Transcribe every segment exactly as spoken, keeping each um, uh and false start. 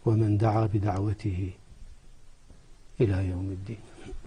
ومن دعا بدعوته إلى يوم الدين.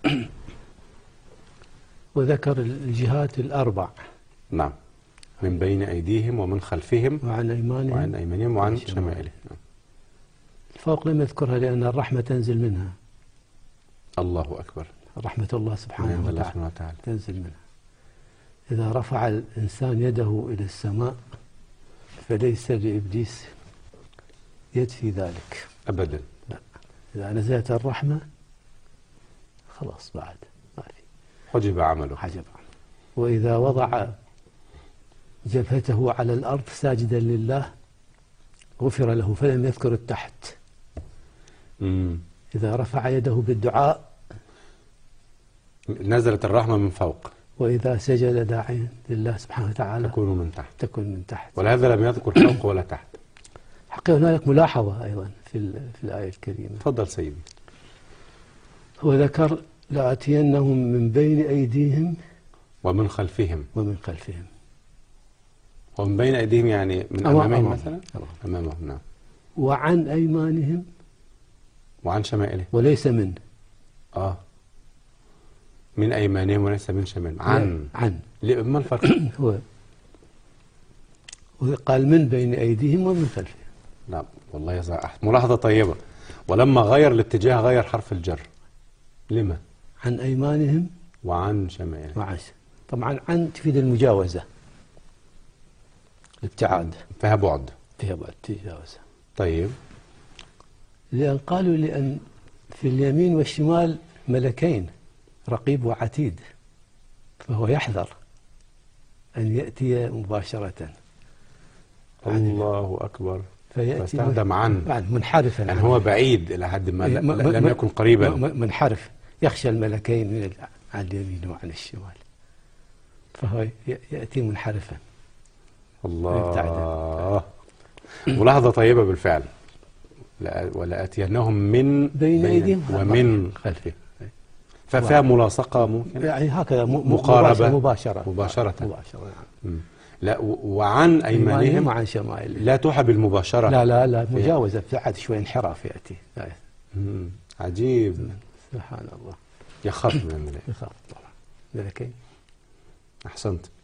وذكر الجهات الأربع. نعم، من بين أيديهم ومن خلفهم وعن أيمانهم وعن أيمانهم وعن شمائلهم. الفوق لم يذكرها لأن الرحمة تنزل منها. الله أكبر. رحمة الله سبحانه وتعالى, وتعالى تنزل منها. إذا رفع الإنسان يده إلى السماء فليس لإبليس يد في ذلك أبدا. لا، إذا نزلت الرحمة خلاص بعد ما في، حجب عمله. حجب عمله. وإذا وضع جبهته على الأرض ساجدا لله غفر له، فلم يذكر التحت. مم. إذا رفع يده بالدعاء نزلت الرحمة من فوق، وإذا سجد داعيا لله سبحانه وتعالى تكون من تحت تكون من تحت. ولهذا لم يذكر فوق ولا تحت. حقيقة هناك ملاحظة أيضا في, في الآية الكريمة. تفضل سيدي. هو ذكر لآتينهم من بين أيديهم ومن خلفهم ومن خلفهم. ومن بين أيديهم يعني من أمامهم مثلا. أمامهم نعم. وعن أيمانهم وعن شمائلهم. وليس من. آه من أيمانهم وليس من شمائلهم. عن عن ما الفرق؟ هو وقال من بين أيديهم ومن خلفهم. نعم والله يا صاحب ملاحظة طيبة. ولما غير الاتجاه غير حرف الجر. لما؟ عن أيمانهم وعن شمائلهم. وعن طبعا عن تفيد المجاوزة، الابتعاد، فيها بعد. فيها بعد تجاوزة. طيب. لأن قالوا لأن في اليمين والشمال ملكين رقيب وعتيد، فهو يحذر أن يأتي مباشرة. الله أكبر. فيأتي فاستخدم عن منحرفا، يعني هو بعيد إلى حد ما لم يكن قريبا، منحرف يخشى الملكين من عن اليمين وعن الشمال، فهو يأتي منحرفا. الله. ملاحظة طيبة بالفعل. ولآتينهم من بين أيديهم ومن خلفهم. ففيها ملاصقة ممكن يعني هكذا مقاربة مباشرة مباشرة مباشرة. نعم. لا وعن أيمانهم وعن شمائلهم لا توحى بالمباشرة. لا لا لا مجاوزة، ابتعد شوي، انحراف يأتي. عجيب. سبحان الله. يخاف من الملائكة. يخاف طبعا ملكين. أحسنت.